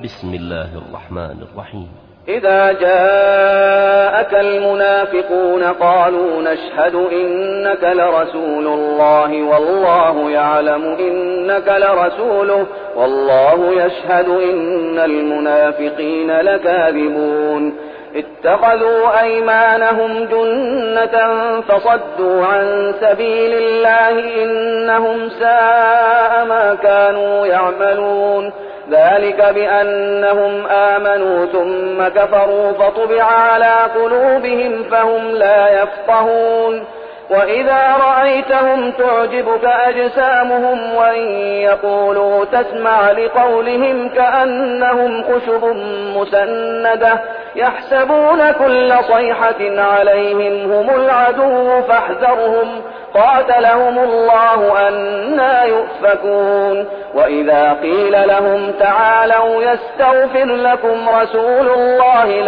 بسم الله الرحمن الرحيم. إذا جاءك المنافقون قالوا نشهد إنك لرسول الله والله يعلم إنك لرسوله والله يشهد إن المنافقين لكاذبون اتخذوا أيمانهم جنة فصدوا عن سبيل الله إنهم ساء ما كانوا يعملون ذلك بأنهم آمنوا ثم كفروا فطبع على قلوبهم فهم لا يفقهون وإذا رأيتهم تعجبك أجسامهم وإن يقولوا تسمع لقولهم كأنهم خشب مسندة يحسبون كل صيحة عليهم هم العدو فاحذرهم قاتلهم الله أنى يؤفكون وإذا قيل لهم تعالوا يستغفر لكم رسول الله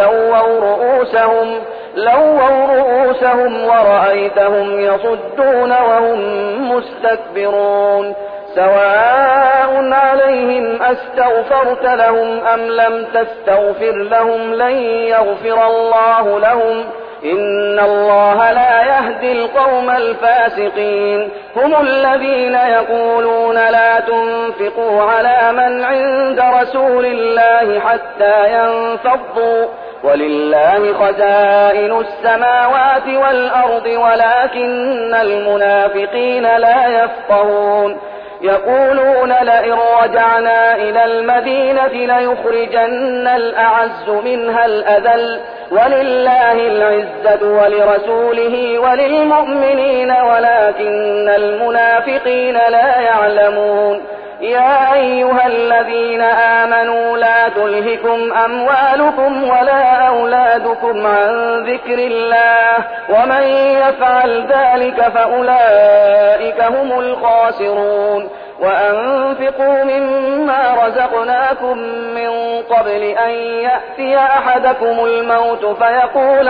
لووا رؤوسهم ورأيتهم يصدون وهم مستكبرون سواء عليهم أستغفرت لهم أم لم تستغفر لهم لن يغفر الله لهم إن الله لا يهدي القوم الفاسقين هم الذين يقولون لا تنفقوا على من عند رسول الله حتى ينفضوا ولله خزائن السماوات والأرض ولكن المنافقين لا يفقهون يقولون لئن رجعنا إلى المدينة ليخرجن الأعز منها الأذل ولله العزة ولرسوله وللمؤمنين ولكن المنافقين لا يعلمون يا أيها الذين آمنوا لا تلهكم أموالكم ولا أولادكم عن ذكر الله ومن يفعل ذلك فأولئك هم الخاسرون وأنفقوا مما رزقناكم من قبل أن يأتي أحدكم الموت فيقول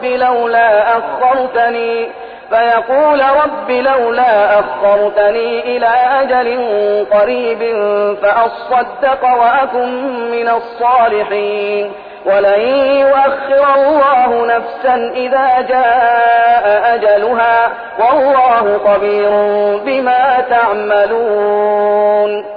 رب لولا أخرتني إلى أجل قريب فأصدق وأكن من الصالحين ولن يؤخر الله نفسا إذا جاء أجلها والله خبير بما تعملون